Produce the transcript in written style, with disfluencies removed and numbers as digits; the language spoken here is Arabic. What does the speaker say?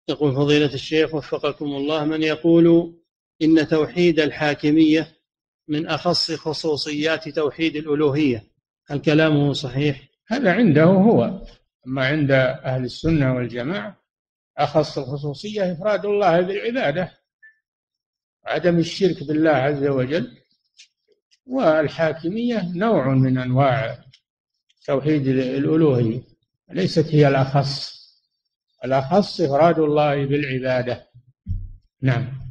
يقول فضيلة الشيخ وفقكم الله: من يقول إن توحيد الحاكمية من أخص خصوصيات توحيد الألوهية، هل كلامه صحيح؟ هذا عنده هو، أما عند أهل السنة والجماعة أخص الخصوصية إفراد الله بالعبادة، عدم الشرك بالله عز وجل. والحاكمية نوع من أنواع توحيد الألوهية، ليست هي الأخص. الأخص إفراد الله بالعبادة. نعم.